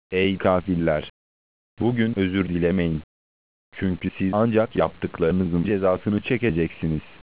Ey kafirler! Bugün özür dilemeyin. Çünkü siz ancak yaptıklarınızın cezasını çekeceksiniz.